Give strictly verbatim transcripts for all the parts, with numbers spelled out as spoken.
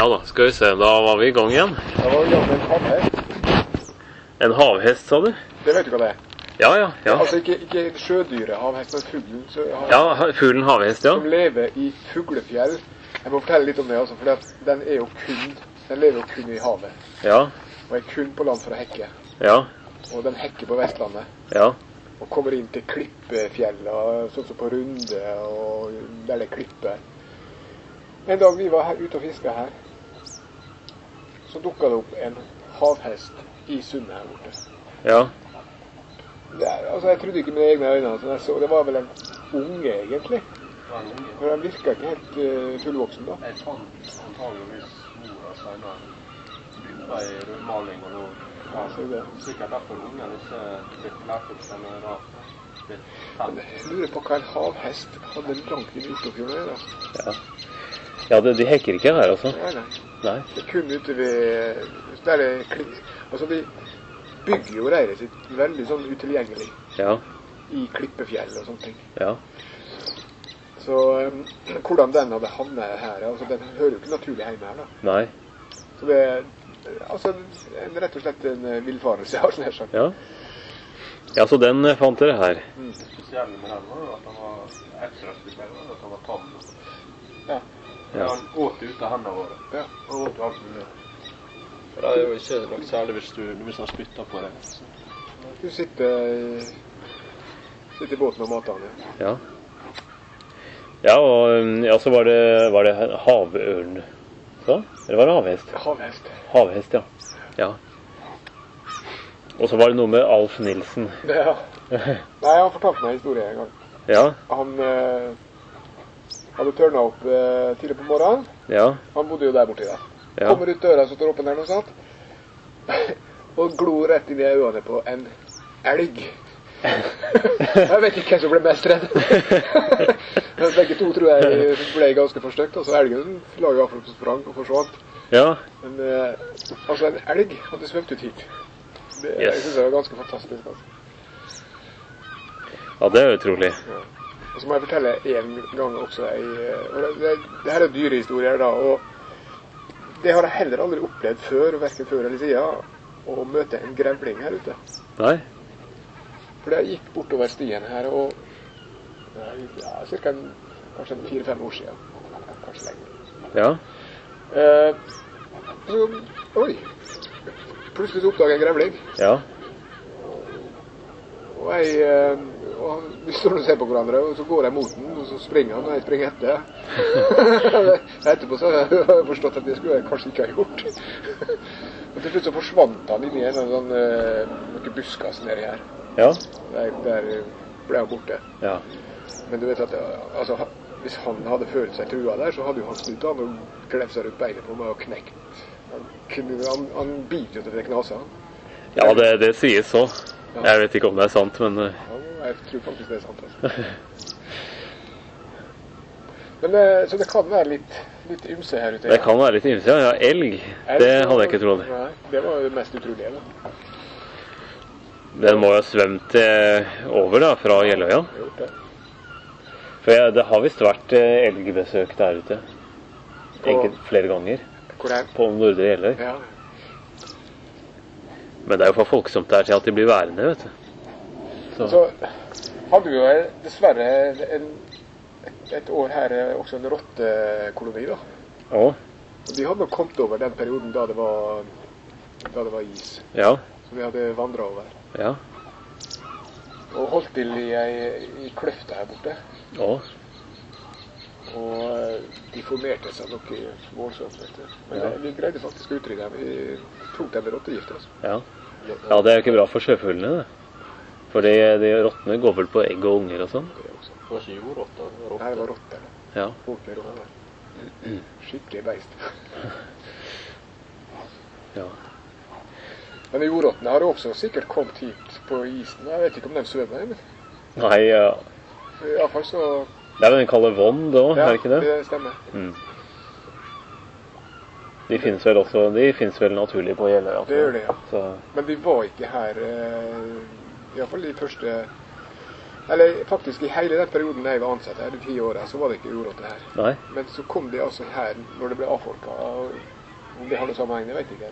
Ja da, skal vi se, da var vi i gang igjen. Da var vi i gang med en havhest. En havhest, sa du? Det vet du hva det er? Ja, ja, ja. Altså ikke, ikke sjødyret havhest, men fuglen. Så, hav, Ja, fuglen havhest, ja. Som lever i fuglefjell. Jeg må fortelle litt om det, altså, for den er jo kun, den lever jo kun i havet. Ja, Og er kun på land for å hekke. ja, Og den hekker på Vestlandet. ja, Og kommer inn til klippefjella, sånn som på Runde, og der det er klipper. En dag vi var her, ute og fisket her, så dukket det opp en havhest i sundet her borte. ja. Det, altså, jeg trodde ikke mine egne øyne, altså, jeg så, det var vel en unge egentlig. For den virket ikke helt uh, fullvoksen da. Jeg fant antageligvis mora senere begynte i rødmaling og noe. Ja, så det. Sikkert derfor ungen ikke blitt lært opp den rart. Men jeg lurer på hva en havhest hadde langt inn i Oslofjorden da. Ja, ja det, de hekker ikke her, altså. Nei, nei. Nei. Det er kun ute ved, der det klipp, altså de bygger jo reiret sitt veldig sånn utilgjengelig Ja, i klippefjell og sånne ting. ja, Så um, hvordan den hadde havnet her, altså den hører jo ikke naturlig hjemme her da. nei, Så det er altså, en, rett og slett en uh, villfarelse, har jeg sagt. ja. Ja, så den eh, fant dere her. Mm. Spesielt med den var jo at han var ekstra spesiell, at han var tam. Ja. Ja. Han åt ut av hendene våre. Ja. Han åt alt mulig. For det er jo ikke noe særlig hvis du, hvis han spytter på det. Så. Du sitter, sitter i båten og mater han, ja. Ja. Ja, og ja, så var det, var det havørn, så? Eller var det havhest? Havhest. Havhest, ja. Ja. Og så var det noe med Alf Nilsen. Det, ja. Nei, han fortalte meg en historie en gang. Ja, Han eh, hadde tørnet opp eh, tidlig på morgenen. ja, Han bodde jo der borte der. ja. Kommer ut døra, så står åpen der noe sånt. Og glor rett inn i øynene på en elg. Jeg vet ikke hvem som ble mest redd. Men begge to tror jeg ble ganske forstøkt. Altså elgen la jo i hvert fall på sprang og forsvant. Ja, Men eh, altså en elg hadde svømt ut hit. Det Yes. jeg synes jeg var ganske fantastisk. Altså. ja, det er utrolig. Ja. Og så må jeg fortelle en gang også ei, og det, det, det her er dyrehistorier da, og det har jeg heller aldri opplevd før, hverken før eller siden, å møte en grevling her ute. Nei? For jeg gikk bortover stien her, og ja, cirka en, kanskje en fire-fem år siden, kanskje lenger. Ja, Eh, så, oi, plutselig så oppdager jeg en grevling, ja, og jeg, eh, og vi står og ser på hverandre, og så går jeg mot den, og så springer han, og jeg springer etter. Etterpå så har jeg forstått at det skulle jeg kanskje ikke ha gjort. Og til slutt så forsvant han inn i en sånn, uh, noen buskas nedi her. ja, Der, der ble han borte. ja, Men du vet at, altså, hvis han hadde følt seg trua der, så hadde jo han snudd han og klemt seg rundt beinet på meg og knekt. Han, kunne, han, han biter jo til det knaser. ja det, det sies så. Jeg vet ikke om det er sant, men eh, Ja, jeg tror faktisk det er sant, altså. Men, eh, så det kan være litt, litt ymse her ute. det kan være litt ymse. Ja, elg, det hadde jeg ikke trodd. Nei, det var jo det mest utrolige. Da. Den må jo ha svømt eh, over da, fra Jeløya. Jeg har gjort det. For jeg, det har vist vært eh, elgbesøk der ute. Enkelt flere ganger. Hvor er den? På Nordre Jeløy. Ja. Men det er jo for folksomt der til at de blir værende, vet du. Så, Så hadde vi jo eh, dessverre en, et, et år her eh, også en rottekoloni, da. å, Og de hadde nok kommet over den perioden da det var, da det var is. ja, Som vi hadde vandret over. ja, Og holdt til i, ei- i kløfta her borte. å, Og eh, de formerte seg noe voldsomt, vet du. Men Ja. eh, vi greide faktisk å utrydde dem. Vi tok dem med rottegift, altså. ja. Ja, det er jo ikke bra for sjøfuglene, det. For de, de rottene går vel på egg og unger og sånn. Det også. Det var ikke jordrotter, det var Nei, det rotter. var rotter. Ja, Ordentlig rotter. Skikkelig beist. ja. Men jordrottene har også sikkert kommet hit på isen. Jeg vet ikke om de svømmer, men Nei, ja. i hvert fall så... Det er vel den kaller vond da, er det ikke det? det stemmer. Mm. De finnes vel også, de finnes vel naturlig på Jeløya. Altså. Det gjør det, ja. Så, Men de var ikke her, eh, i hvert fall de første Eller faktisk i hele den perioden jeg var ansatt her, de ti årene, så var det ikke uråd her. Nei. Men så kom det altså her når det ble avfolka. Om det har noe sammenheng, jeg vet ikke.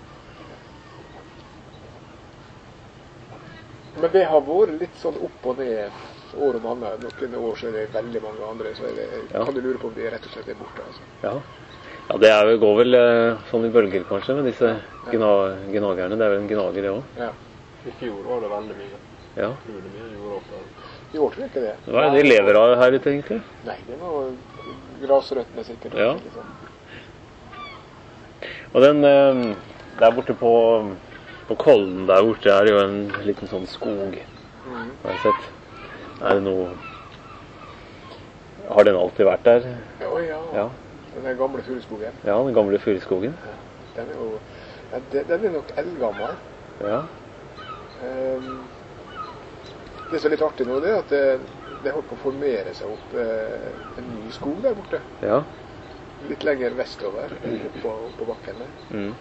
Men det har vært litt sånn opp og ned år om annet. Noen år så er det veldig mange andre, så er det, Ja. kan du lure på om de rett og slett er borte. Altså. Ja. Ja, det er vel, går vel eh, sånn i bølger kanskje, med disse gna, gnagerne. Det er vel en gnager det også. Ja. I fjor var det veldig mye. Ja. Utrolig mye gjorde opp der. I år tror jeg ikke det. Hva er det de lever av her ute egentlig? Nei, det var grasrøttene sikkert. Ja. Liksom. Og den eh, der borte på, på Kollen der borte er jo en liten sånn skog, Mm. har jeg sett. Er det noe... Har den alltid vært der? Ja, ja. Ja. Den der gamle furuskogen. Ja, den gamle furuskogen. Den er jo... Ja, den, den er nok eldgammel. Ja. Um, det som er litt artig nå, det er at det, det holdt på å formere seg opp uh, en ny skog der borte. Ja. Litt lenger vestover, på, på bakken der. Mm.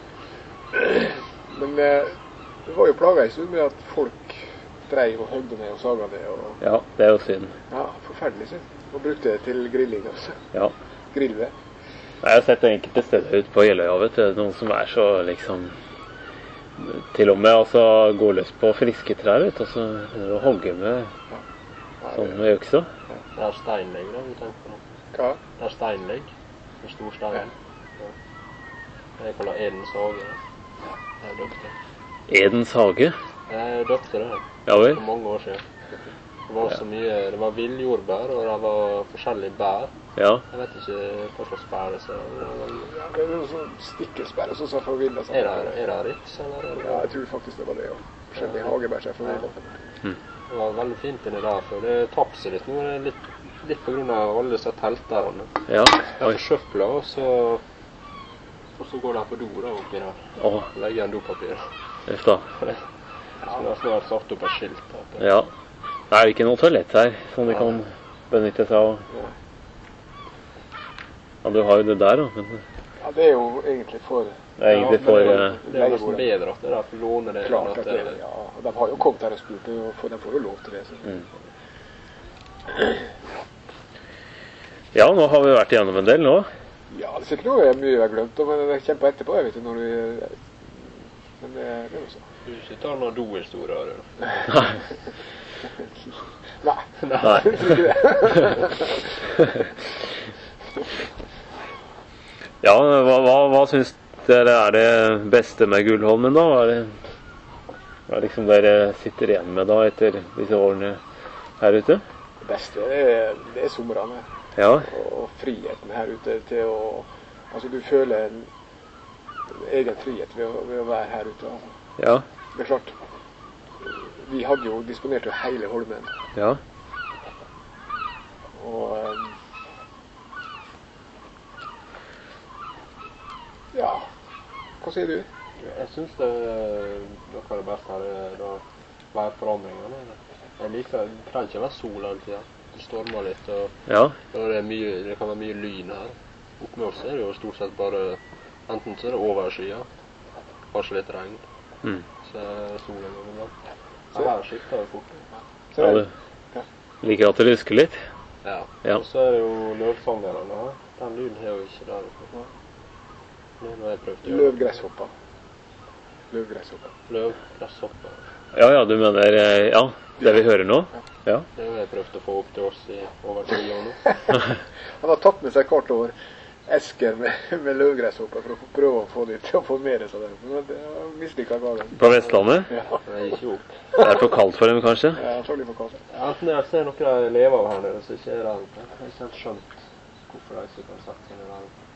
Men uh, det var jo plaga i stund med at folk dreiv og høgde ned og saga ned. Og, Ja, det er jo synd. ja, forferdelig synd. Og brukte det til grilling også. Ja. Grillved. Jeg har sett enkelte steder ute på Jeløya, vet du, noen som er så liksom til og med altså gå løs på friske trær, vet du, og så begynner de å hogge med Ja, sånn det, med øksa. Det er steinlegg da, vi tenker på nå. hva? Det er steinlegg. Med stor stein. Ja. Jeg kaller Edens hage. Jeg døpte. Edens hage. Jeg døpte det Ja vel. for mange år siden. Det var så mye, det var villgjordbær, og det var forskjellige bær. Ja. Jeg vet ikke hva slags bær det er. Ja, det er noe sånn stikkelsbær, og så sa forvilla seg. Er det, er det Ritz, eller? er det- Ja, jeg tror faktisk det var det, ja. Forskjellige hagebær seg forvilla. Det var veldig fint inni der, for det tapp seg litt nå. Det er litt, litt på grunn av alle disse telterne. Ja. Jeg Oi. forsøpler, og så, og så går de på do da, oppi der. Å, Legger igjen dopapir. uff da. Så det har snart satt opp et skilt. At, Ja. Det er ikke noe toalett her, som de kan benytte seg av. Ja, du har jo det der da, men Ja, det er jo egentlig for det er egentlig for... eh, det er nesten bedre at det der, for låne det. enn klart at at det, ja. Og de har jo kommet her og spurt, og for- de får jo lov til det. Så. Mm. Ja, nå har vi vært igjennom en del nå. Ja, det er sikkert noe jeg mye jeg har glemt, men det kommer på etterpå, jeg vet ikke når vi... Men det, det er jo så. Du ikke tar noen dohistorier. du. Nei. Nei. Ja, hva, hva, hva synes dere er det beste med Gullholmen da? Hva er det, hva er liksom dere sitter igjen med da etter disse årene her ute? Det beste er, det er somrene. Ja, Og friheten her ute til å... Altså, du føler en egen frihet ved å, ved å være her ute. Altså. ja, Det er klart, vi hadde jo disponert jo hele Holmen. ja, Og... ehm, ja, hva sier du? Jeg synes det noe av det beste her er da værforandringene. Jeg liker, det kan ikke være sol hele tiden. Det stormer litt, og, ja, og det, er mye, det kan være mye lyn her. Oppe med oss er det jo stort sett bare, enten så er det overskya, kanskje litt regn, mm. så er solen går bra. Så her skifter det fort. Så Ja, det, du liker at det lusker litt. Ja. Ja. Og så er det jo løvfangerne. Den lyden er jo ikke der oppe. Det er noe jeg prøvde å gjøre. løvgresshopper. Løvgresshopper. Løv, gresshopper. Ja, ja, du mener, eh, ja, det vi hører nå. Ja, Det er jo jeg prøvde å få opp til oss i over ti år nå. Han har tatt med seg hvert år esker med, med løvgresshopper for å prøve å få dem til å formere seg der. Men det har mislykket gangen. på Vestlandet. Ja, Det gikk jo opp. Det er for kaldt for dem kanskje. ja antagelig for kaldt. Enten jeg ser noe de lever av her nede, så ikke er det her oppe. Jeg har ikke helt skjønt hvorfor de ikke kan sette seg ned her oppe.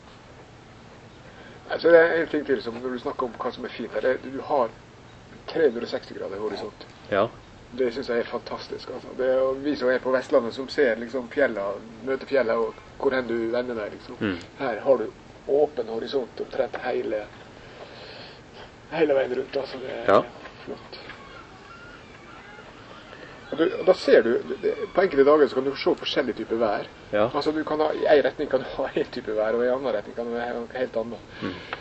Altså, det er en ting til som når du snakker om hva som er fint her. Det, du har tre hundre og seksti grader horisont. Ja, Det synes jeg er fantastisk. Altså. Det er jo vi som er på Vestlandet som ser liksom fjella, møter fjella og hvor hen du vender deg. Liksom. Mm. Her har du åpen horisont omtrent hele, hele veien rundt. Altså. Det er Ja. flott. Og, du, og da ser du, det, på enkelte dager så kan du se forskjellige typer vær. ja, Altså du kan ha, i en retning kan du ha en type vær, og i en annen retning kan du ha noe helt annet. Mm.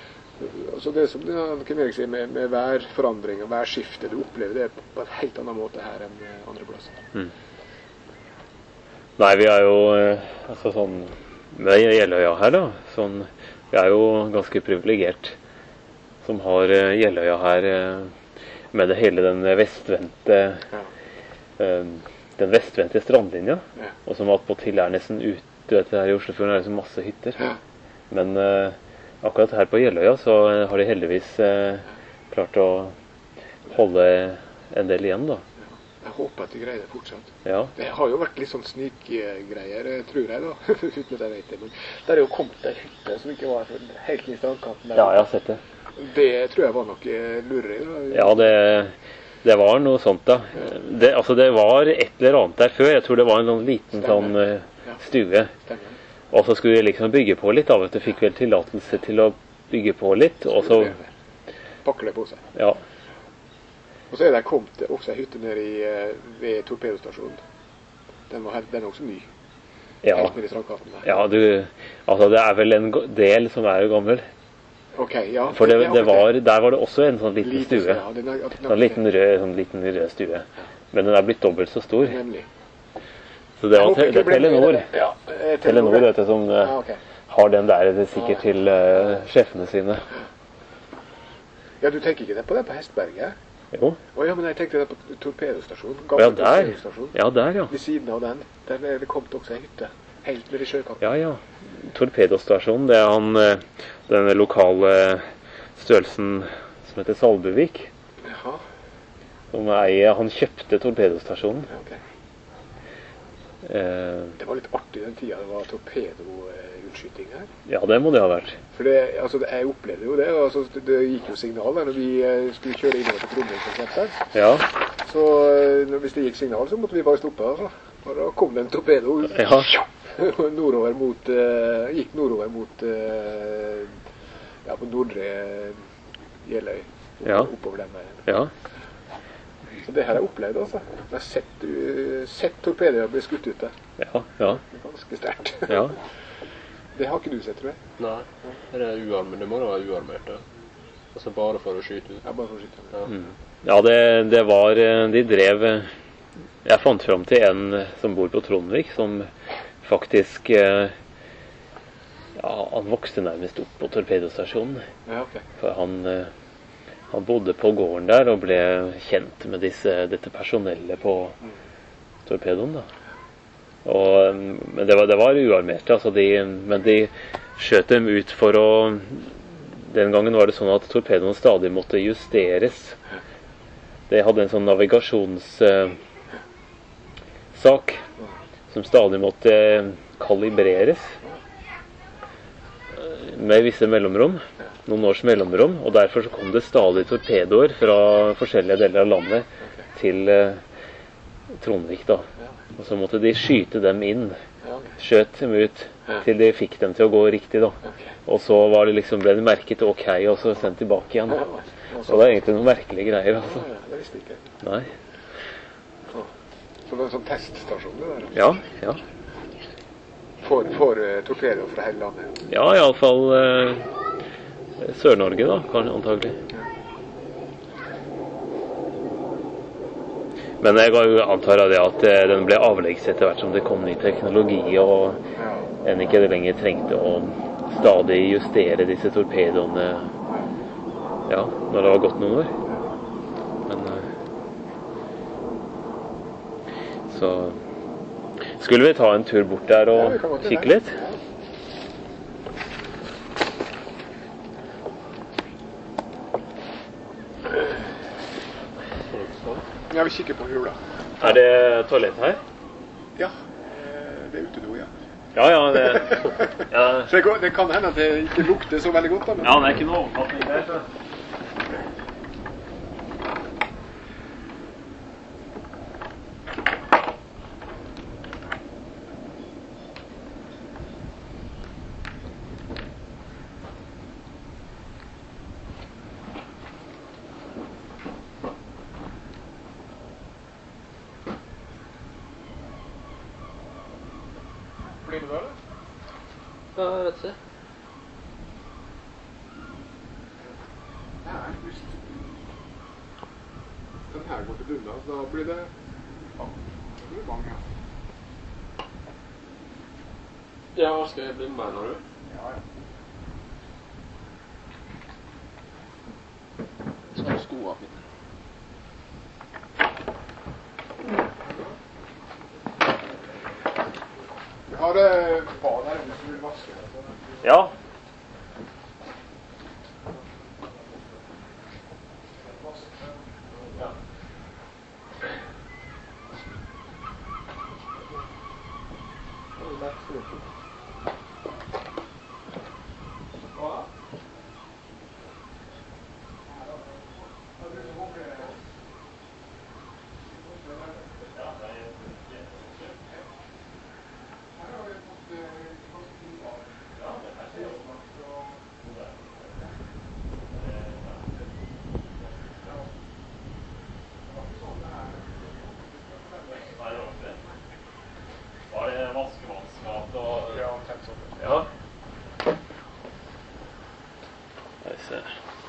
Altså det som kan jeg si med, med værforandring og værskifte, du opplever det på en helt annen måte her enn andre plasser. Mm. Nei, vi er jo altså sånn med Jeløya her da, sånn, vi er jo ganske privilegert som har Jeløya her med det hele den vestvendte ja. den vestvendte strandlinja, ja. Og som attpåtil er nesten ute her i Oslofjorden, er det så masse hytter. Ja. Men akkurat her på Jeløya så har de heldigvis klart å holde en del igjen da. Jeg håper at de greier det fortsatt. Ja. Det har jo vært litt sånn snikgreier, tror jeg da, uten at jeg vet det. Men der er jo kommet en hytte som ikke var helt i strandkanten. Ja, jeg har sett det. Det tror jeg var noe lureri da. Ja, det, det var noe sånt da. Det, altså det var et eller annet der før. Jeg tror det var en sånn liten sånn uh, stue. Stemmer. Og så skulle vi liksom bygge på litt av, at du fikk vel tillatelse til å bygge på litt, og så... Pakker det på seg. Ja. Og så er det kommet også en hytte nede i, ved torpedostasjonen. Den, var, den er også ny. Ja. Helt nede i strandkanten der. Ja, du, altså det er vel en del som er gammel. Ok, ja. For det, det var, der var det også en sånn liten liten, stue. Ja, den er, den sånn liten rød, sånn liten rød stue. Men den er blitt dobbelt så stor. Nemlig. Så det var te Telenor. Ja, Telenor, vet du, som ja, okay. har den der det sikkert til uh, sjefene sine. Ja, du tenker ikke det på det på Hestberget? Jo. Å ja, men jeg tenkte det på torpedostasjonen. Ja, der. Ja, der, ja. Ved siden av den. Der er det kommet også en hytte. Helt nede i sjøkanten. Ja, ja. Torpedostasjonen, det er han, den lokale størrelsen som heter Salbuvik. Jaha. Som eier, han kjøpte torpedostasjonen. Ja, ok. Eh, det var litt artig den tida det var torpedo-utskyting her. Ja, det må det ha vært. For det, altså, det, jeg opplevde jo det, altså, det, det gikk jo signal der når vi skulle kjøre innover til Trondheim for eksempel. Ja. Så hvis det gikk signal, så måtte vi bare stoppe, altså. Og da kom det en torpedo ja. nordover mot, uh, gikk nordover mot uh, ja, på Nordre Jeløy. Ja. Oppover den veien. Ja. Så det her har jeg opplevd, altså. Jeg har sett, uh, sett torpedoer bli skutt ut der. Ja, ja. Det er ganske sterkt. Ja. Det har ikke du sett, tror jeg. Nei, det er uarmet. Det må da være uarmert, da. Altså bare for å skyte ut. Ja, bare for å skyte ut. Ja, mm. ja det, det var, de drev, jeg fant frem til en som bor på Trondvik, som faktisk, ja, han vokste nærmest opp på torpedostasjonen. Ja, ok. For han, han bodde på gården der og ble kjent med disse, dette personellet på mm. torpedoen da. Og, men det var, det var uarmerte, altså de, men de skjøt dem ut for å, den gangen var det sånn at torpedoen stadig måtte justeres. De hadde en sånn navigasjonssak uh, som stadig måtte kalibreres med visse mellomrom, noen års mellomrom, og derfor så kom det stadig torpedoer fra forskjellige deler av landet til uh, Trondvik da. Og så måtte de skyte dem inn, skjøt dem ut, til de fikk dem til å gå riktig da. Og så var det liksom, ble det merket ok, og så sendt tilbake igjen. Så det er egentlig noen merkelige greier, altså. Det visste jeg ikke. Nei. Så det er en sånn teststasjon det der? Ja, ja. For, for uh, torpedo fra hele landet? Ja, i alle fall uh, Sør-Norge da, kanskje, antagelig. Men jeg antar det at den ble avleggs etter hvert som det kom ny teknologi, og en ikke lenger trengte å stadig justere disse torpedoene, ja, når det var gått noen år. Men, så skulle vi ta en tur bort der og ja, kikke litt? Jeg vil kikke på hula. Er det toalett her? Ja, det er utedo, ja. Ja, ja, det... Ja. Så det, det kan hende at det ikke lukter så veldig godt da. Men... Ja, det er ikke noe oppfatning der, så... Ja, jeg vet ikke. Nei, hvis den her går til bunnen, da blir det... Ja, det blir mange. Ja, skal jeg bli med, mener du? Ja, ja. Så er det skoene mine. Vi har eh, bad her inne som vil vaske. Ja. Var det vaskevannsmat og... Ja, omtrent sånn. Ja. Skal vi se.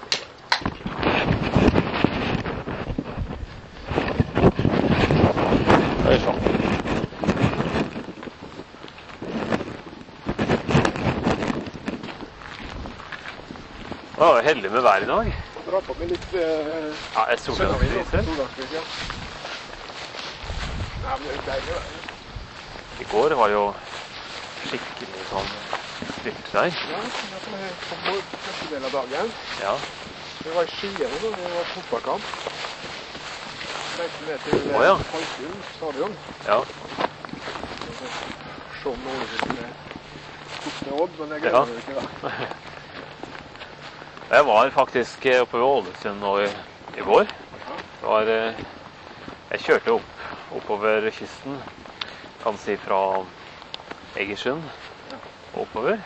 Oi, sånn. Å, jeg er heldig med vær i dag. Dra på med litt... Eh, Ja, jeg solgangspriser. Solgangspris, ja. Nei, men det er deilig, det. I går var jo skikkelig sånn styrtregn. Ja, det kom på første del av dagen. Ja. Vi var i Skien og sånn, vi var på fotballkamp. Reiste ned til Å, ja. Falkun stadion. Ja. Se om noen ville tok med Odd, men det Ja. greide vi ikke da. Jeg var faktisk eh, oppe ved Ålesund nå i, i går. Det var, eh, jeg kjørte opp, oppover kysten, kan si fra Egersund og oppover.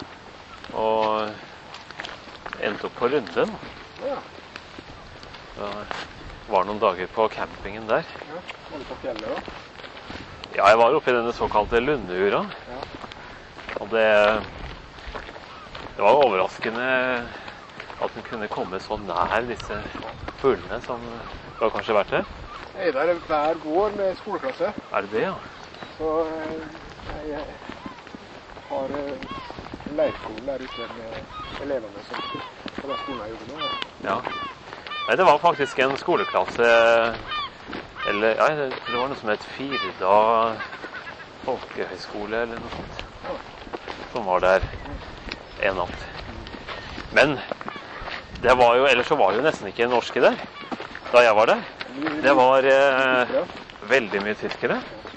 Og endte opp på Runden. Ja, Det var noen dager på campingen der. ja. Var du på fjellet da? Ja, jeg var oppe i denne såkalte Lundeura. Ja. Og det, det var overraskende at den kunne komme så nær disse fuglene som det har kanskje vært det. Jeg er der hver vår med skoleklasse. Er det det, ja? Så eh, jeg har eh, en leirskole der ute med elevene som på den skolen jeg jobber nå. Ja. Nei, det var faktisk en skoleklasse, eller ja, jeg tror det var noe som het Firda folkehøyskole eller noe sånt, som var der en natt. Men det var jo, ellers så var det jo nesten ikke norske der, da jeg var der. Det var eh, veldig mye tyskere.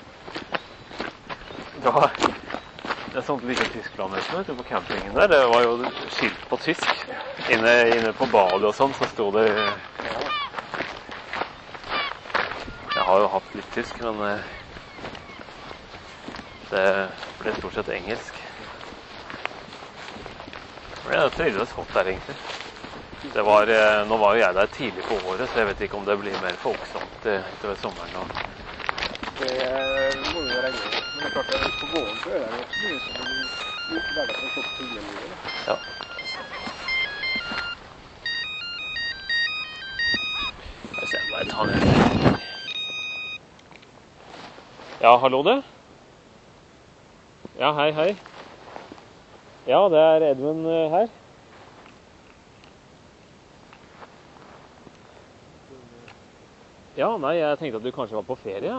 Det var et sånt lite tysklandmøte vet du, på campingen der. Det var jo skilt på tysk. Inne, inne på badet og sånn, så sto det... Jeg har jo hatt litt tysk, men eh, det ble stort sett engelsk. Men jeg trivdes godt der, egentlig. Det var, eh, nå var jo jeg der tidlig på året, så jeg vet ikke om det blir mer folksomt eh, etter sommeren. Og... Det eh, må vi jo regne med. Men det er klart at på våren så er det jo mye som blir verden som står på fuglelivet. Ja. Jeg ser bare ta den. Ja, hallo det? Ja, hei, hei. Ja, det er Edmund eh, her. Ja, nei, jeg tenkte at du kanskje var på ferie.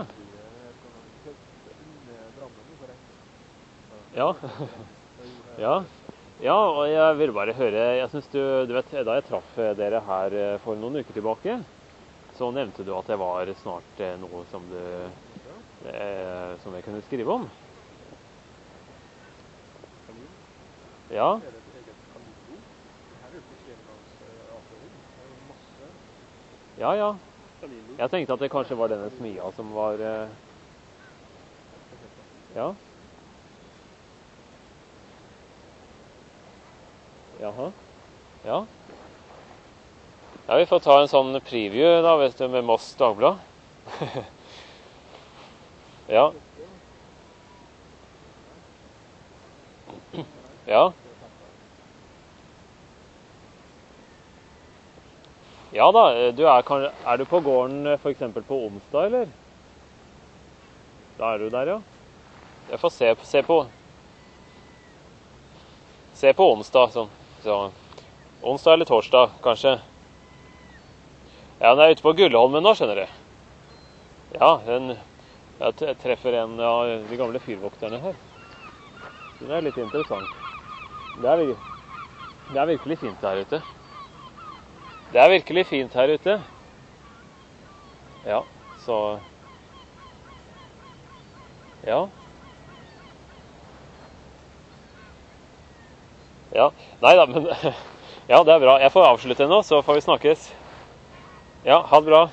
Ja. Ja. Ja, og jeg ville bare høre, jeg synes du, du vet, da jeg traff dere her for noen uker tilbake, så nevnte du at det var snart noe som du, eh, som jeg kunne skrive om. Ja. Ja, ja. Jeg tenkte at det kanskje var denne smia som var... eh, Ja. Jaha. Ja. Ja, vi får ta en sånn preview da, vet du, med Moss Dagblad. Ja. Ja. Ja da, du er, kan, er du på gården for eksempel på onsdag, eller? Da er du der, ja. Jeg får se, se på Se på onsdag, sånn. Så, onsdag eller torsdag, kanskje. Ja, den er ute på Gullholmen nå, skjønner du. Ja, den, jeg treffer en av de gamle fyrvokterne her. Det er litt interessant. Det er, det er virkelig fint her ute. Det er virkelig fint her ute. Ja, så... Ja. Ja, nei da, men... Ja, det er bra. Jeg får avslutte nå, så får vi snakkes. Ja, ha det bra.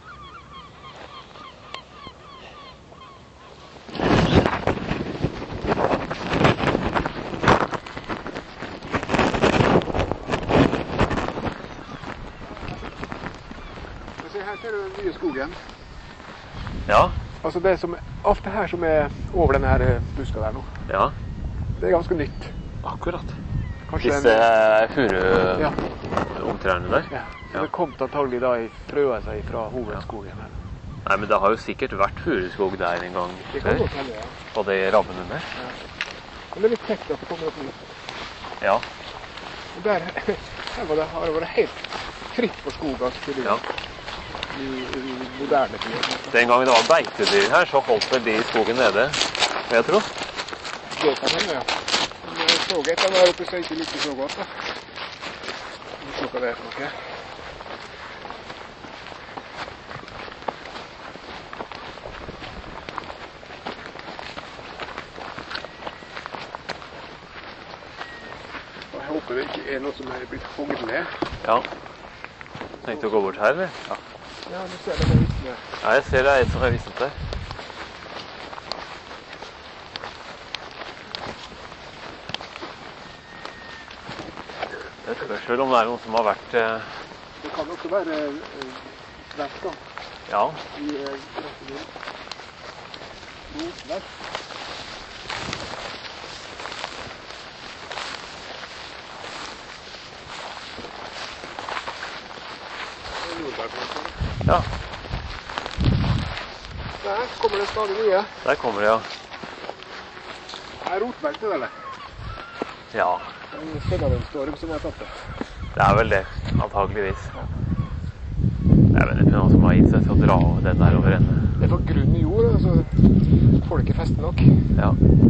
Her ser du den nye skogen. Ja. Altså det som, alt det her som er over denne her buska der nå, Ja. det er ganske nytt. Akkurat. Kanskje Disse en, furu-omtrærne der. ja. Så Ja. det kom antagelig da i frøa seg fra hovedskogen her. Nei, men det har jo sikkert vært furuskog der en gang Det kan før. godt hende, ja. På de rabbene der. Men det er litt kjekt at det kommer opp nytt. Ja. Og der, her var det, har det vært helt fritt for skog, altså, til Ja. i, i moderne tid. Den gangen det var beitedyr her, så holdt vel de i skogen nede, vil jeg tro. Det kan hende, ja. Men jeg så et av dem her oppe, så jeg ikke likte så godt, da. Vi så hva det er for noe. Og jeg håper det ikke er noe som er blitt hogget ned. Ja. Tenkte å gå bort her, eller? Ja. Ja, du ser det med visne. Ja, jeg ser det er et som er visnet der. Jeg spørs vel om det er noen som har vært... Eh... Det kan også være eh, vest, da. Ja. I eh, Brasilien. Nordvest. Ja, Der kommer det stadig nye. der kommer det, ja. Det er rotverk det, eller? Ja, En Fedalenstorm som jeg tatt det. det er vel det, antageligvis. Det er vel ikke noen som har gitt seg til å dra den der over ende. Det er for grunn i jord, altså. Folk er feste nok. Ja.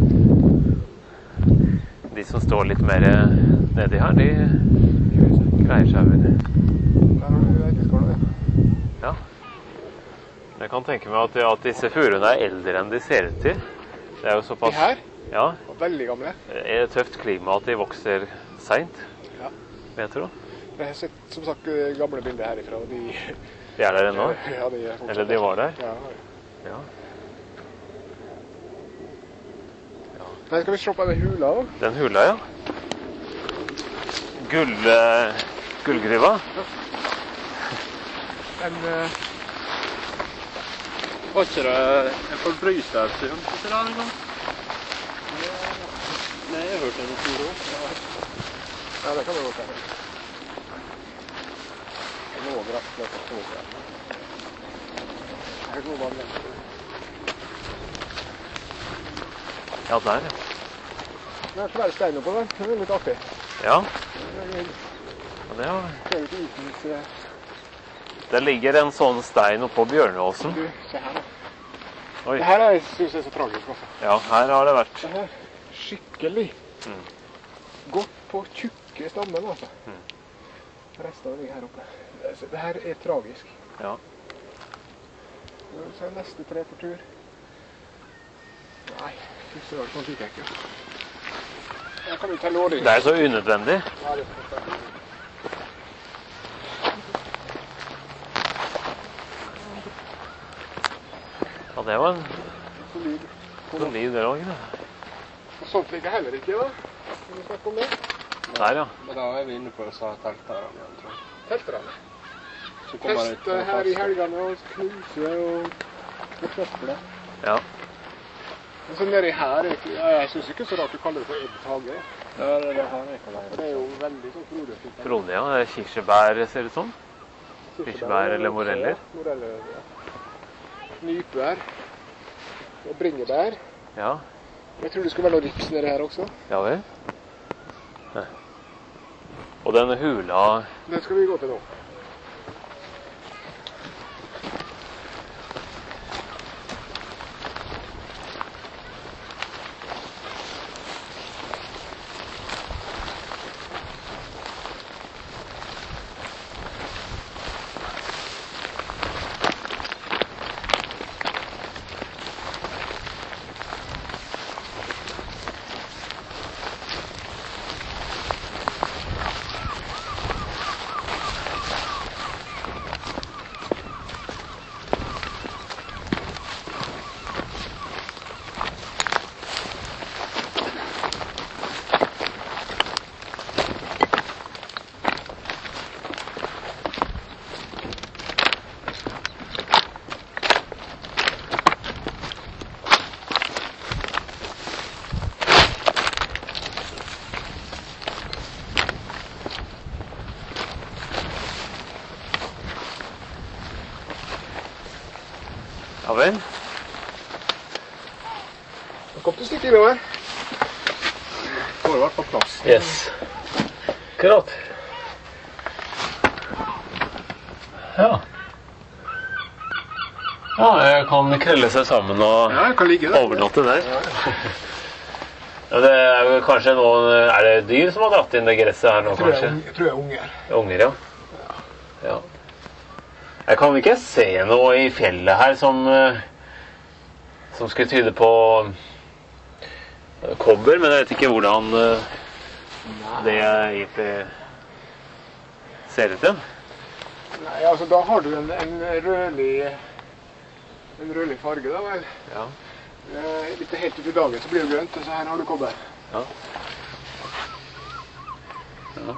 De som står litt mer nedi her, de greier seg vel. Der har du eikeskål, ja. Ja. Jeg kan tenke meg at, at disse furuene er eldre enn de ser ut til. Det er jo såpass... De her? Ja. Og veldig gamle. Er det tøft klima at de vokser sent, Ja. vil jeg tro. Jeg har sett, som sagt, gamle bilder herifra, og de... De er der ennå? Ja, de er fortsatt. Eller de var der? Ja. Ja. Nei, skal vi se på den hula da? Den hula, ja. Gull... Uh, gullgriva? En... Uh, Var ikke det en forbrytelse om ikke det en gang? Nei, jeg har hørt det noe ord også. ja, det kan det godt være. Det lå rett og slett på seg. Her går vannet. Ja, der, ja. Det er flere steiner på den. Det er litt artig. Ja, Det ja det, var... er ikke isens... Uh, det ligger en sånn stein oppe på Bjørnåsen. du, se her da. Oi. Det her er, synes jeg er så tragisk også. Ja, her har det vært. Det her, skikkelig. Mm. Godt på tjukke stammen, altså. Mm. Resten ligger her oppe. Det, det her er tragisk. Ja. Så er neste tre på tur. Nei, fy søren, sånn liker jeg ikke. Jeg kan jo ta låring. Det er så unødvendig. Ja, det er så Ja, det var en solid. solid drag, det. Og sånt liker jeg heller ikke, da. Skal vi snakke om det? Der, ja. Men da er vi inne på disse telterne igjen, tror jeg. Telterne. Så kommer det Teste her i helgene og knuse og, og krøple. Ja. Men så nedi her, ja, jeg synes ikke så rart du kaller det for Ebbet hage. Ja, det er det her jeg kan For det er jo veldig sånn frodig. Frodig, ja. Det er kirsebær, ser det ut som. Kirsebær eller moreller. Moreller, ja. Nypebær. Og bringebær. Ja. Jeg tror det skulle være noe rips nede her også. Ja vel. Nei. Og den hula... Den skal vi gå til nå. Ja vel. Da kom du stykker innover. Får det vært på plass. Yes. Akkurat. Ja. Ja, jeg kan krelle seg sammen og Ja, jeg kan ligge der. overnatte der. Ja, det er jo kanskje noen... Er det dyr som har dratt inn det gresset her nå, Jeg tror jeg, kanskje? er ung- jeg tror jeg er unger. Unger, ja. Ja. Jeg kan ikke se noe i fjellet her som, eh, som skulle tyde på eh, kobber, men jeg vet ikke hvordan eh, det egentlig ser ut igjen. Nei, altså da har du en, en rødlig en rødlig farge da, vel. Ja. Eh, litt helt ut i dagen så blir det grønt, og så her har du kobber. Ja. Ja.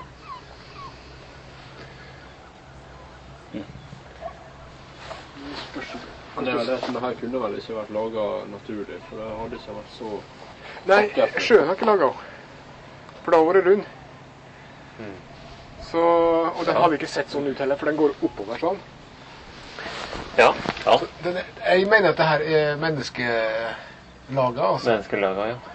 Men det er vel det som det her kunne vel ikke vært laget naturlig, for det hadde ikke vært så... Nei, sjøen har ikke laget henne. For da var det rund. Mm. Så, og den hadde ikke sett sånn ut heller, for den går oppover sånn. Ja. Ja. Den, er- jeg mener at det her er menneskelaget, altså. Menneskelaget, ja.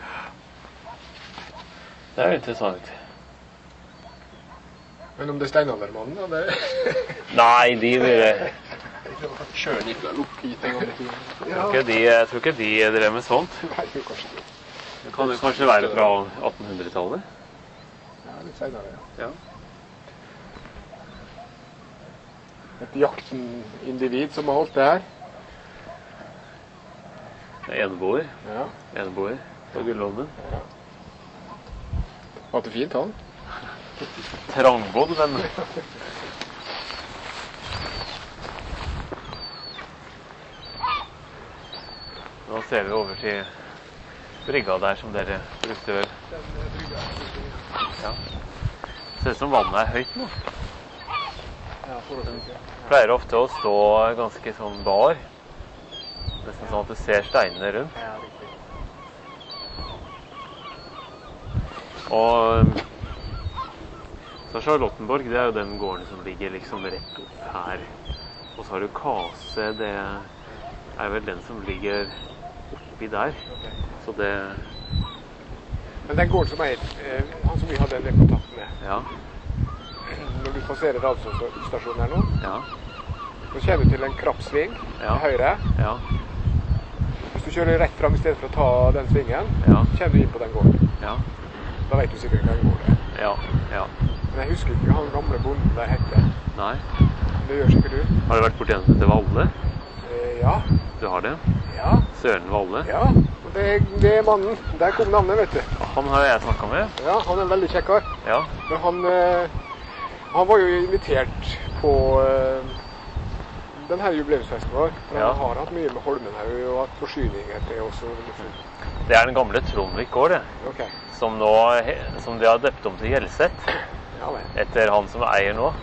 Det er jo interessant. Men om det er steinaldermannen, da, det... Nei, de vil jeg... Sjøen gikk vel opp hit en gang i tiden. Jeg tror ikke de, jeg tror ikke de drev med sånt. Nei, jo, kanskje ikke. Det kan jo kanskje være fra attenhundretallet. Ja, litt senere, ja. Ja. Et jakten-individ som har holdt det her. Det er eneboer. Ja. Eneboer på Gullholmen. Hatt det fint, han. Trangbodd, men... Nå ser vi over til brygga der som dere brukte vel. Ja. Det ser ut som vannet er høyt nå. Ja, forholdsvis. Pleier ofte å stå ganske sånn bar. Nesten sånn at du ser steinene rundt. Ja, riktig. Og så Charlottenborg, det er jo den gården som ligger liksom rett opp her. Og så har du Kase, det er vel den som ligger oppi der. Så det... Men den gården som er, eh, han som vi hadde en del kontakt med, Ja, når du passerer radiostasjonen her nå, ja, så kommer du til en krapp sving Ja. til høyre. ja, Hvis du kjører rett frem i stedet for å ta den svingen, ja, så kommer du inn på den gården. ja, Da vet du sikkert hva den gården er. ja, ja. Men jeg husker ikke hva han gamle bonden der hette. Nei. Det gjør sikkert du. Har du vært borti en som heter Valle? Eh, ja, Du har det? ja, Søren Valle? ja. Og det, det er mannen. Der kom navnet, vet du. Han har jeg snakket med. Ja, han er en veldig kjekk kar. Ja, Men han, eh, han var jo invitert på eh, den her jubileumsfesten vår. For Ja. han har hatt mye med Holmen her, og hatt forsyninger til oss. det er den gamle Trondvik gård, det. Ok, Som, nå, som de har døpt om til Gjelseth, ja vel. etter han som eier nå.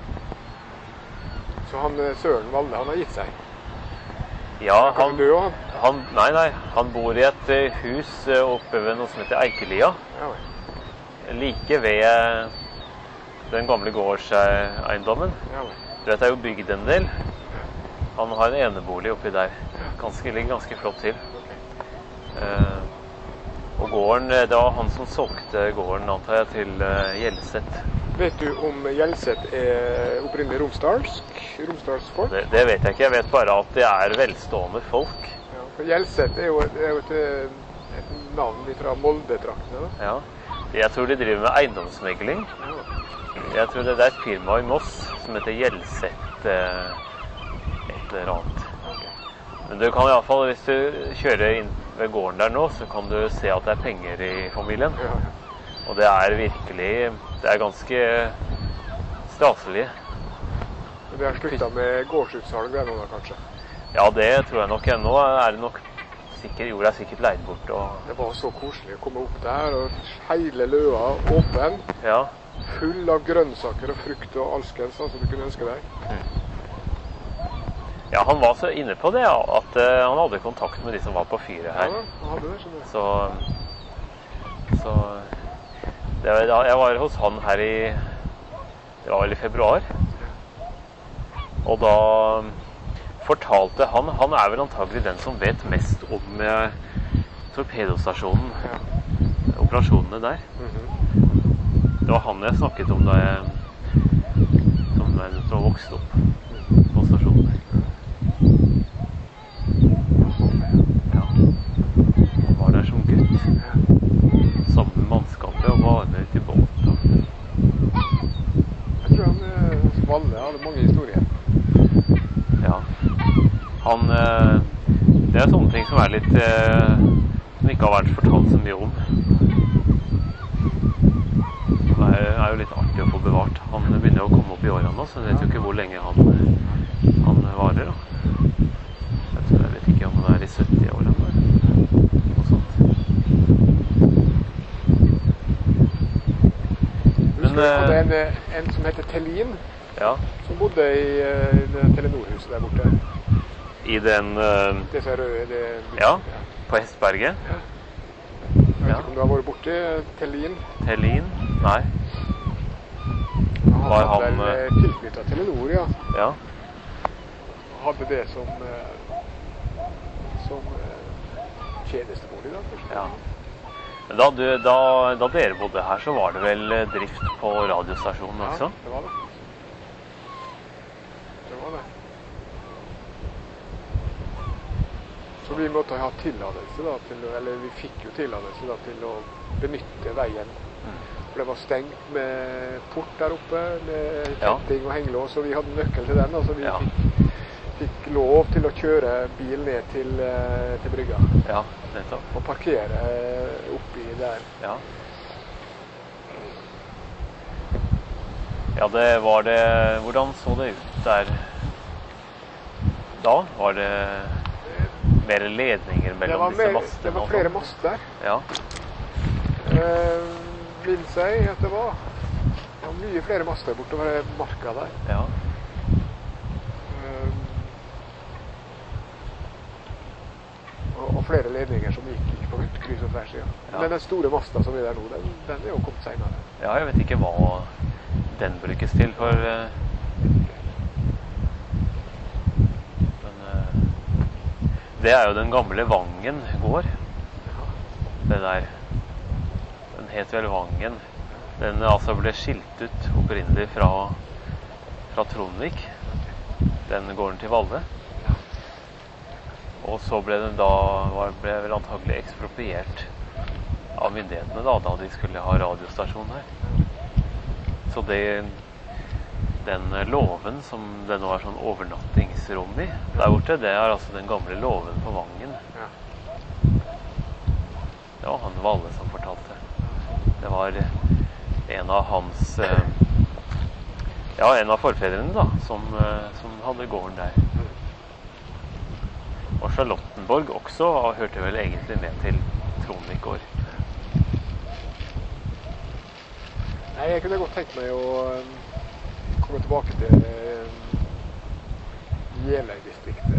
Så han eh, Søren Valle, han har gitt seg. Ja, Han han, død, han. han, nei, nei, han bor i et eh, hus eh, oppe ved noe som heter Eikelia. Ja vel. Like ved den gamle gårdseiendommen. Ja vel. Du vet, det er jo bygd en del. Han har en enebolig oppi der. Ganske, ligger ganske flott til. Eh, og gården, det var han som solgte gården, antar jeg, til uh, Gjelseth. Vet du om Gjelseth er opprinnelig romsdalsk? Romsdalsfolk? Det, det vet jeg ikke. Jeg vet bare at det er velstående folk. Ja, for Gjelseth er jo, er jo et, et navn fra Molde-traktene. Ja. Jeg tror de driver med eiendomsmegling. Ja. Jeg tror det, det er et firma i Moss som heter Gjelseth eh, et eller annet. Men du kan i alle fall, hvis du kjører inn ved gården der nå, så kan du se at det er penger i familien. Ja. Og det er virkelig, det er ganske staselig. Men det har sluttet med gårdsutsalg der nå da, kanskje? Ja, det tror jeg nok. Nå er det nok sikkert, jorda er sikkert leid bort. Og... Det var så koselig å komme opp der, og hele løa åpen. Ja. Full av grønnsaker og frukt og alskens, altså du kunne ønske deg. Mm. Ja, han var så inne på det, at uh, han hadde kontakt med de som var på fyret her. Ja, han hadde det, skjønner jeg. Så, så det var, jeg var hos han her i, det var vel i februar. Og da fortalte han, han er vel antagelig den som vet mest om uh, torpedostasjonen, Ja. operasjonene der. Mhm. Det var han jeg snakket om da jeg, som, som vokste opp på stasjonen der. Ja. Han var der som gutt. Sammen med mannskapet og var med ut i båt. Og... Jeg tror han eh, Valle hadde mange historier. Ja. Han eh, det er sånne ting som er litt eh, som ikke har vært fortalt så mye om. Det er, er jo litt artig å få bevart. Han begynner å komme opp i årene nå, så jeg vet jo ikke hvor lenge han, han varer. Da. Jeg, tror, jeg vet ikke om han er i sytti-årene eller noe sånt. Men, det er en, en som heter Tellin, ja. som bodde i uh, det Telenor-huset der borte. I den... Uh, det ser røde, det... Ja, på Hestberget. Ja. Jeg vet Ja. ikke om du har vært borte, Tellin. Tellin? Nei. Han Var hadde han, vel uh, tilknyttet Telenor, ja. Ja. Hadde det som, uh, som uh, tjenestebolig da, kanskje. Ja. Men da, du, da, da dere bodde her, så var det vel drift på radiostasjonen også? Ja, det var det. Det var det. Så vi måtte ha tilladelse da, til, eller vi fikk jo tilladelse da, til å benytte veien. Mm. For det var stengt med port der oppe, med Ja. tetting og hengelås, så vi hadde nøkkel til den, så vi Ja. fikk, fikk lov til å kjøre bil ned til, eh, til brygga. Ja, nettopp. Og parkere eh, oppi der. Ja. Ja, det var det... Hvordan så det ut der da? Var det mer ledninger Det mellom var, disse mer, mastene? det var og flere sånn? master. Ja. Eh, vil si at det var, det var mye flere master bortover marka der. Ja. Eh, og, og flere ledninger som gikk på kryss og tvers. Ja. Ja. Men den store masta som er der nå, den, den er jo kommet senere. Ja, jeg vet ikke hva den brukes til, for... eh, Men eh, det er jo den gamle Vangen gård. Det der. Den het vel Vangen. Den altså ble skilt ut opprinnelig fra, fra Trondvik. Den gården til Valle. Og så ble den da, var, ble vel antagelig ekspropriert av myndighetene da, da de skulle ha radiostasjon her. Så det, den låven som det nå er sånn overnattingsrom i, der borte, det er altså den gamle låven på Vangen. Ja. Det var han Valle som fortalte. Det var en av hans, eh, ja, en av forfedrene da, som, eh, som hadde gården der. Og Charlottenborg også hørte vel egentlig med til Trondvik gård. Nei, jeg kunne godt tenkt meg å um, komme tilbake til um, Jeløy-distriktet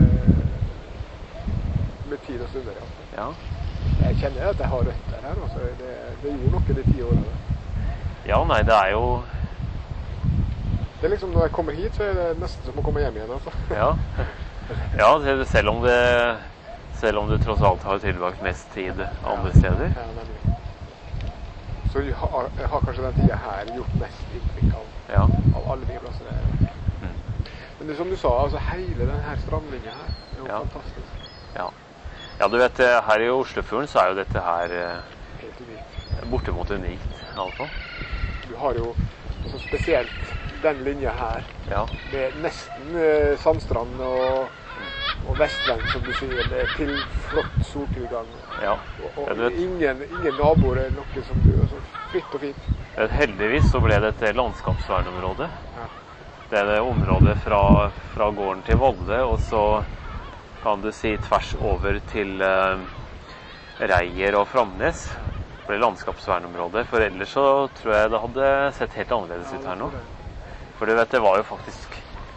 med tid og stunder. Ja. Ja. Jeg kjenner at jeg har røtter her, altså. det, det gjorde noe de ti årene. Ja, nei, det er jo Det er liksom, når jeg kommer hit, så er det nesten som å komme hjem igjen, altså. Ja, ja det, selv, om det, selv om du tross alt har tilbrakt mest tid andre steder. Ja, nemlig. Så jeg har, jeg har kanskje den tiden her gjort mest inntrykk av, ja. av alle de plasser jeg har. Mm. Men det, som du sa, altså hele denne her strandlinja her er jo ja. fantastisk. Ja. Ja, du vet, her i Oslofjorden så er jo dette her helt unikt. Bortimot unikt, altså. Du har jo altså spesielt den linja her, ja. med nesten uh, sandstrand og, og vestvendt, som du sier, det er til flott soltilgang. Ja. Og, og ja, ingen, ingen naboer er noe som du, altså fritt og fint. Heldigvis så ble det et landskapsvernområde. Ja. Det er det området fra, fra gården til Volde, og så kan du si tvers over til uh, Reier og Framnes. Det ble landskapsvernområdet, for ellers så tror jeg det hadde sett helt annerledes ut her nå. For du vet, det var jo faktisk,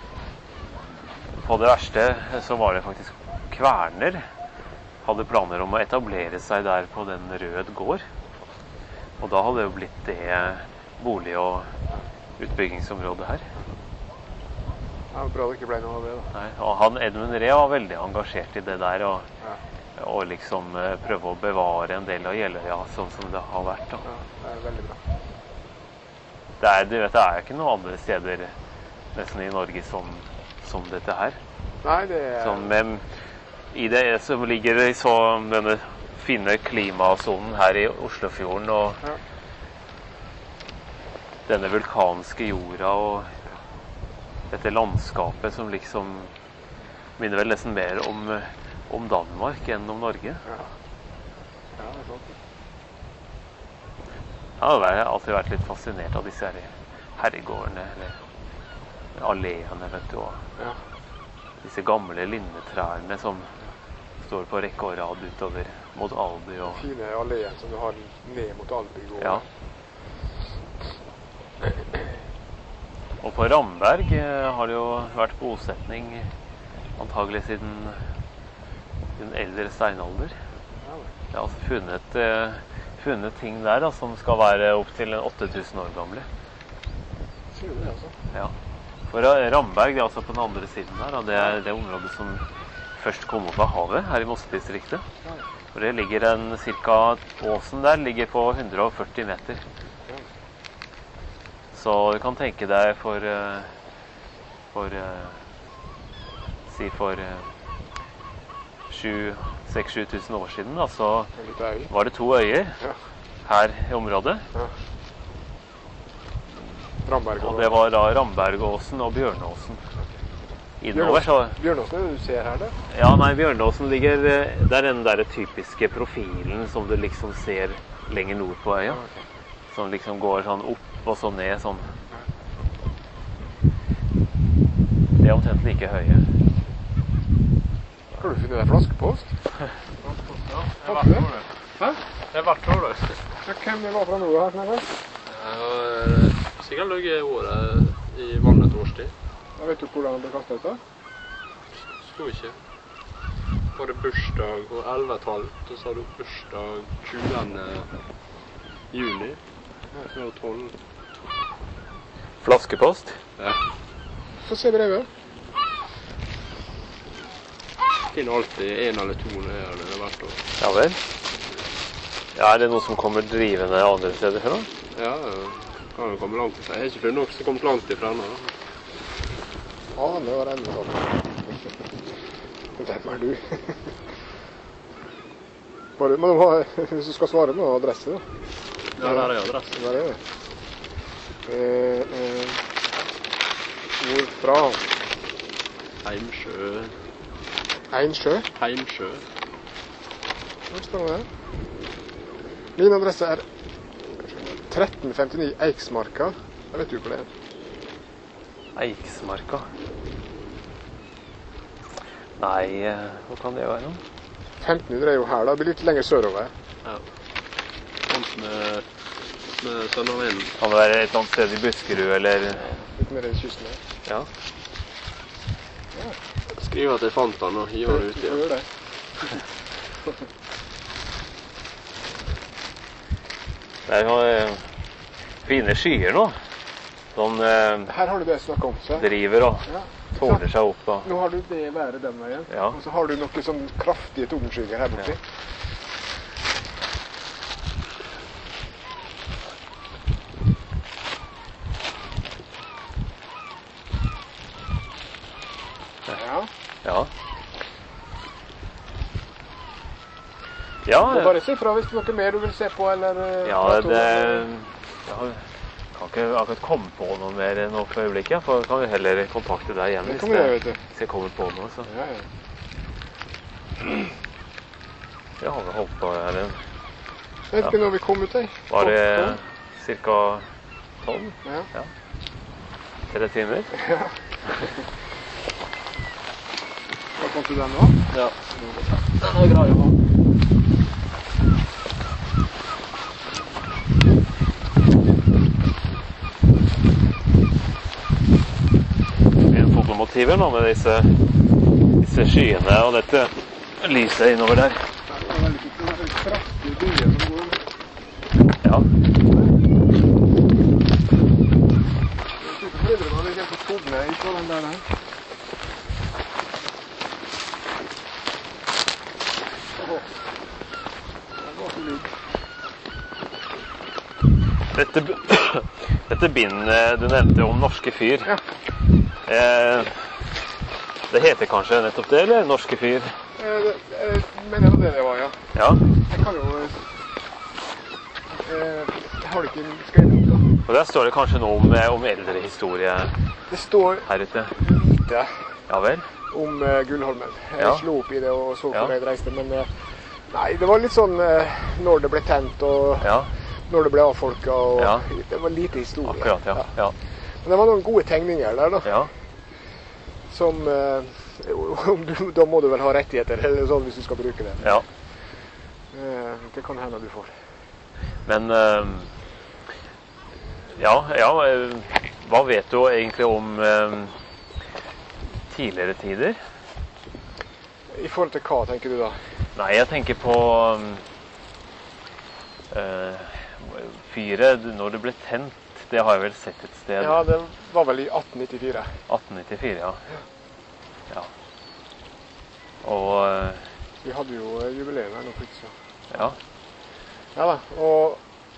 på det verste så var det faktisk Kverner hadde planer om å etablere seg der på den Rød gård. Og da hadde det jo blitt det bolig- og utbyggingsområdet her. Ja, bra det ikke ble noe av det da. Nei, og han Edmund Ree var veldig engasjert i det der, og, ja. og liksom prøve å bevare en del av Jeløya sånn som det har vært da. Ja, det er veldig bra. Det er, du vet, det er ikke noen andre steder nesten i Norge som, som dette her. Nei, det er... Som, um, i det som ligger i så denne fine klimasonen her i Oslofjorden, og ja. denne vulkanske jorda, og dette landskapet som liksom minner vel nesten mer om, om Danmark enn om Norge. Ja, ja det er sant. Jeg har alltid vært litt fascinert av disse her herregårdene, eller alleene, vet du, og ja. disse gamle linnetrærne som står på rekke og rad utover mot Alby. Og fine alléen som du har ned mot Alby. Og... ja. Og på Ramberg har det jo vært bosetning antagelig siden den eldre steinalder. Det er altså funnet... funnet ting der da, som skal være opp til åtte tusen år gamle. Sier du det, altså? Ja. For Ramberg, det er altså på den andre siden der, og det er det området som først kom opp av havet her i Mossedistriktet. Ja. For det ligger en, cirka åsen der, ligger på hundre og førti meter. Ja. Så du kan tenke deg for, for si for seks til sju tusen år siden, da, så var det to øyer ja. her i området. Ja. Ramberg og... og det var da Rambergåsen og Bjørnåsen. Innover, så... Bjørnåsen er det du ser her, da? Ja, nei, Bjørnåsen ligger... Det er den der typiske profilen som du liksom ser lenger nord på øya. Ja, okay. Som liksom går sånn opp og så ned, sånn. Det er omtrent like høye. Har du funnet deg flaskepost? Ja, jeg har vært for det. Hæ? Jeg har vært for det. Ja, hvem det var fra nord her, snakker? Jeg har sikkert løgget i året i vannet årstid. Jeg vet du hvordan han ble kastet ut da? Sto ikke. Var det bursdag på elleve-tall, og så hadde du bursdag tjuende juni. Ja, så var det tolv. Flaskepost? Ja. Få se brevet. Finner alltid en eller to nøyere hvert år. Ja vel. Ja, er det noe som kommer drivende andre steder fra? Ja, kan jo komme langt ifra. Jeg har ikke funnet noe som kommer langt ifra nå. Ja, det var enda sånn. Hvem er du? Bare, men ha, hvis du skal svare med adresse, da. Ja, der er adresse. Der er det. Eh, eh, hvorfra? Heimsjø. Einsjø? Heimsjø. Hva står det? Min adresse er tretten femtini Eiksmarka. Jeg vet du hvor det er. Eiksmarka? Nei, hva kan det være? femten hundre er jo her, da. Det blir litt lenger sørover. Ja. Sånt med, med Søndervinden. Kan det være et eller annet sted i Buskerud, eller? Litt mer i kysten her. Ja. Ja. Skriv at jeg fant den og hiver den ut igjen. Gjør det. Det er jo fine skyer nå. sånn eh, Her har du det jeg snakker om. Så. driver og Ja. tåler seg opp. Og... Nå har du det været den veien, Ja. og så har du noen sånn kraftige tordenskyer her borte. Ja. Ja. Ja, Du må bare si fra hvis det er noe mer du vil se på, eller... eh, ja, prate om, det eller- ja, kan ikke akkurat komme på noe mer nå for øyeblikket, for kan vi heller kontakte deg igjen Det hvis kan vi gjøre, vet du. hvis jeg kommer på noe. Så. Ja, ja. Jeg har vel holdt på her en Jeg vet ikke når vi kom ut der. Var det Tolv? cirka tolv? Ja. Tre timer? Ja. Hva fant du den nå? Ja. Den er grei å ha. Fotomotiver nå med disse, disse skyene og dette lyset innover der. Det er veldig fint. Det er veldig kraftige byer som går. Ja. Jeg synes foreldrene hadde helt på togene i på den der der. Åh. Det var så lyd. Dette, b- dette bindet du nevnte om Norske Fyr. Ja. Eh, det heter kanskje nettopp det, eller? Norske Fyr? Eh, det, eh, men det var det det var, ja. Ja. Jeg kan jo... Eh, jeg har det ikke skrevet opp da. Og der står det kanskje noe om, eh, om eldre historie Det står her ute. lite Ja vel? om eh, Gullholmen. Jeg Ja. slo opp i det og så hvor Ja. jeg reiste, men eh, nei, det var litt sånn eh, når det ble tent og Ja, når det ble avfolket, og Ja. det var lite historie. akkurat, ja. Ja. Men det var noen gode tegninger der da, Ja. som eh, om du, da må du vel ha rettigheter eller sånn hvis du skal bruke det. Ja. Eh, det kan hende du får. Men eh, ja, ja, eh, hva vet du egentlig om eh, tidligere tider? I forhold til hva tenker du da? Nei, jeg tenker på eh, fyret når det ble tent. Det har jeg vel sett et sted. Ja, det var vel i atten nittifire. atten nittifire, ja. Ja. Og eh, Vi hadde jo eh, jubileum her nå plutselig. ja, Ja da, og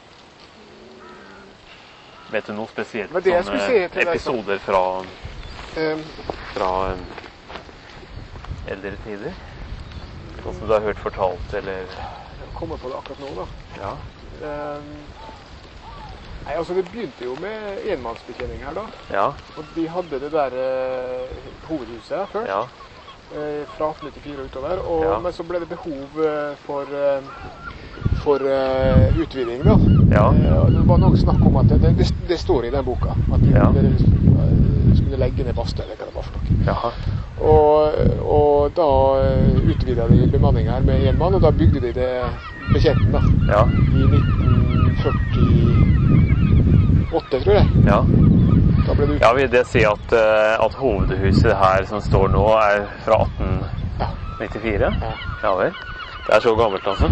vet du noe spesielt? Men det jeg skulle si til deg, episoder fra, eh, fra eh, eldre tider? Noe som du har hørt fortalt, eller? jeg kommer på det akkurat nå da. Ja. Eh, nei, altså det begynte jo med enmannsbetjening her da. Ja. Og de hadde det der eh, hovedhuset før. Ja. eh, fra atten nittifire og utover, og, Ja. men så ble det behov eh, for, eh, for eh, utviding da. Ja. Eh, og det var noe snakk om at det, det, det står i den boka, at de, Ja. dere skulle, skulle legge ned Bastø, eller hva det var for noe. Jaha. Og, og da eh, utvidet de bemanningen her med en mann, og da bygde de det bekjenten da, Ja. i nitten førtiåtte, tror jeg. Ja. Da ble det ut... Ja, vil det si at, eh, at hovedhuset her som står nå er fra atten nittifire? Ja. Ja vel. Det er så gammelt, altså.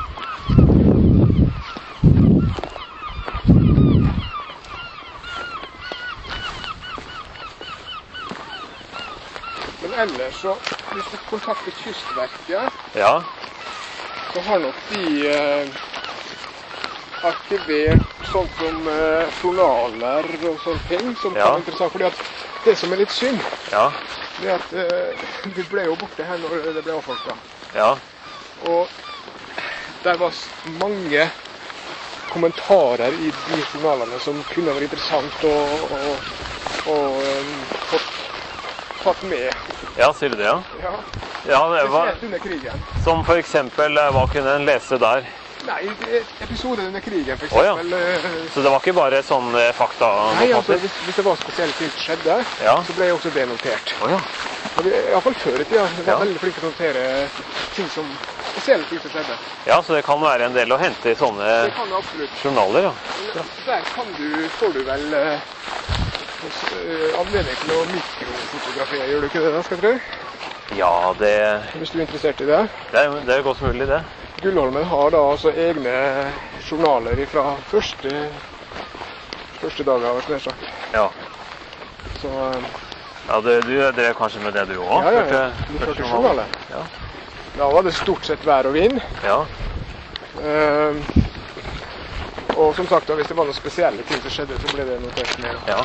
Men ellers så, hvis du kontakter Kystverket, Ja. så har nok de eh, arkivert sånt som eh, journaler og sånne ting, som Ja. kan være interessant, fordi at det som er litt synd, Ja. det er at eh, vi ble jo borte her når det ble avfolket. Ja. Og der var s- mange kommentarer i de journalene som kunne vært interessant å, å, å um, fått tatt med. Ja, sier du det, ja? Ja, Ja, det var, spesielt under krigen. som for eksempel, eh, hva kunne en lese der? Nei, det- episoder under krigen, for Å, ja. eksempel. eh, Så det var ikke bare sånn eh, fakta? Nei, altså, hvis, hvis det var spesielle ting som skjedde, Ja. så ble jo også det notert. Å ja. Og vi, i hvert fall før i tida, vi var Ja. veldig flinke til å notere ting som, spesielle ting som skjedde. Ja, så det kan være en del å hente i sånne Det kan det absolutt. journaler, ja. Der kan du, får du vel eh, eh, anledning til å mikrofotografere, gjør du ikke det da, skal jeg tro? Ja, det, Hvis du er interessert i det. det, er, det er godt mulig, det. Gullholmen har da altså egne journaler fra første, Første dagen har vært nedstrakt. Ja. Så um, Ja, du, du drev kanskje med det du også? ja, ja, ja. Første- I første førtisju, måned. eller? Ja. Da var det stort sett vær og vind. Ja. Um, og som sagt, da, hvis det var noen spesielle ting som skjedde, så ble det notert ned. Ja.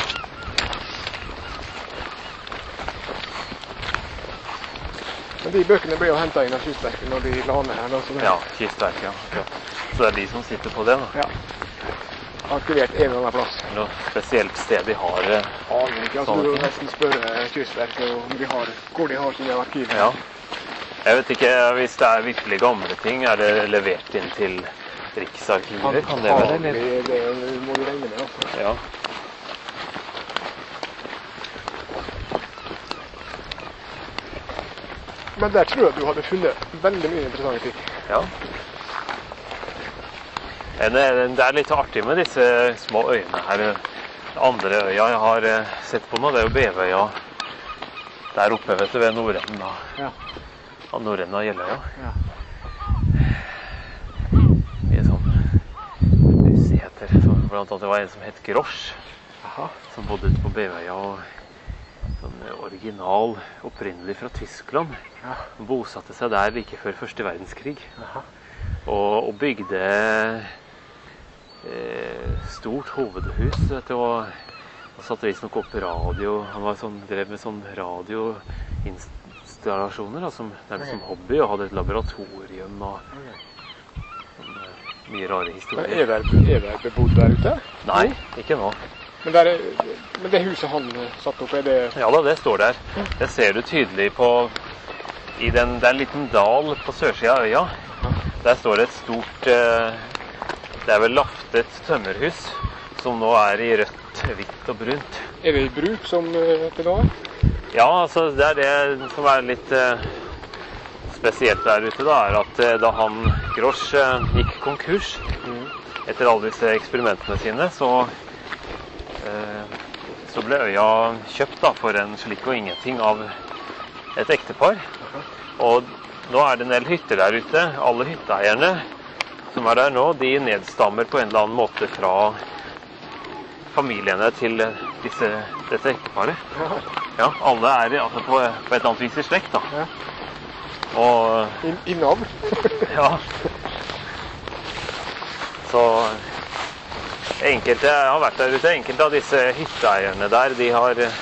Men de bøkene ble jo hentet inn av Kystverket når de la ned her. Da, så det Ja, Kystverket, ja. Ja. Så det er de som sitter på det, da? ja. Arkivert en eller annen plass. Er det noe spesielt sted de har eh, Aner ikke. Altså, sånne du må ting? nesten spørre Kystverket om de har, hvor de har sine arkiver. Ja. Jeg vet ikke, hvis det er virkelig gamle ting, er det levert inn til Riksarkivet? Kan det være, eller? Antagelig, det må du regne med. Altså. Ja. Men der tror jeg du hadde funnet veldig mye interessante ting. Ja. En- en- Det er litt artig med disse små øyene her. Den andre øya jeg har eh, sett på nå, det er jo Bevøya der oppe, vet du, ved nordenden av, Ja. av nordenden av Jeløya. Ja. Mye sånn musigheter. Så blant annet det var en som het Grosch, Aha. som bodde ute på Bevøya. Og sånn original, opprinnelig fra Tyskland. Ja. Han bosatte seg der like før første verdenskrig. Aha. Og, og bygde eh, stort hovedhus, vet du, og han satte visstnok opp radio. Han var sånn, drev med sånn radioinstallasjoner da, som, nærmest som hobby, og hadde et laboratorium og sånn, eh, mye rare Men historier. er det, er det bebodd der ute? Nei, ikke nå. Men, der er, men det huset han eh, satt opp, er det Ja da, det står der. Det ser du tydelig på i den, det er en liten dal på sørsida av øya. Der står det et stort eh, det er vel laftet tømmerhus som nå er i rødt, hvitt og brunt. Er det i bruk som eh, til nå? Ja, altså det er det som er litt eh, spesielt der ute, da, er at eh, da han Grosch eh, gikk konkurs etter alle disse eksperimentene sine, så eh, så ble øya kjøpt da for en slikk og ingenting av et ektepar. Og nå er det en del hytter der ute. Alle hytteeierne som er der nå, de nedstammer på en eller annen måte fra familiene til disse, dette ekteparet. Ja, alle er altså på, på et eller annet vis i slekt, da. Ja. Og I, i navn? ja. Så enkelte jeg har vært der ute. Enkelte av disse hytteeierne der, de har eh,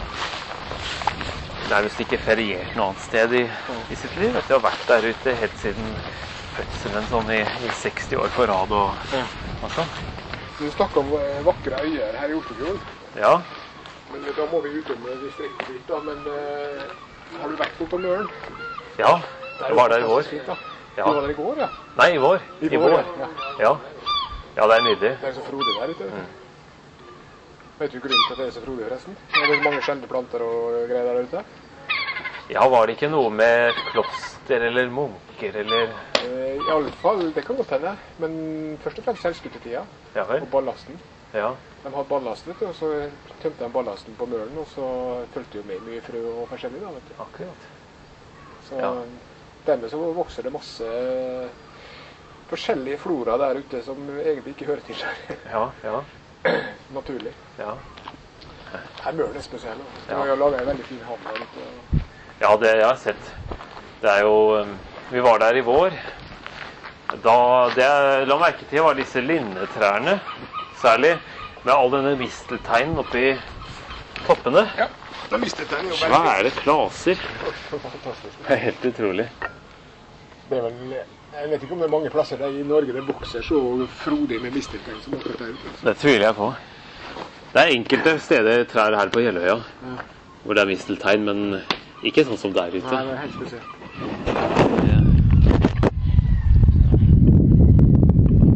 nærmest ikke feriert noe annet sted i, i sitt liv. De har vært der ute helt siden fødselen, sånn i, i seksti år på rad og, Ja. og sånn. Du snakker om eh, vakre øyer her i Oslofjorden. Ja, Men da må vi utom distriktet ditt, da. Men eh, har du vært på Møren? ja, jeg var der i vår. Fint, da. Ja. Du var der i går, ja? Nei, i vår. I vår, ja. Ja. Ja, det er nydelig. Det er så frodig der ute. Vet du grunnen til at det er så frodig, forresten? Er det mange sjeldne planter og greier der ute? Ja, var det ikke noe med kloster eller munker eller Eh, I alle fall, det kan godt hende. Men først og fremst seilskutetida Ja vel? og ballasten. Ja. De hadde ballast, vet du, og så tømte de ballasten på Møren, og så fulgte jo med mye frø og forskjellig, da, vet du. Akkurat. Så Ja. dermed så vokser det masse forskjellige flora der ute som egentlig ikke hører til her. Ja, ja, Naturlig. ja. Her Møren er spesiell. De Ja. har jo laget en veldig fin havn der ute. Ja, det jeg har sett. Det er jo um, Vi var der i vår. Da det jeg la merke til, var disse linnetrærne, særlig, med all denne mistelteinen oppi toppene. Ja, da mistet den jo veldig. Svære klaser. Fantastisk. Det er helt utrolig. Det er vel, jeg vet ikke om det er mange plasser der i Norge det vokser så frodig med misteltein som akkurat der ute. Det tviler jeg på. Det er enkelte steder trær her på Jeløya Ja. hvor det er misteltein, men ikke sånn som der ute. Nei, det er helt spesielt.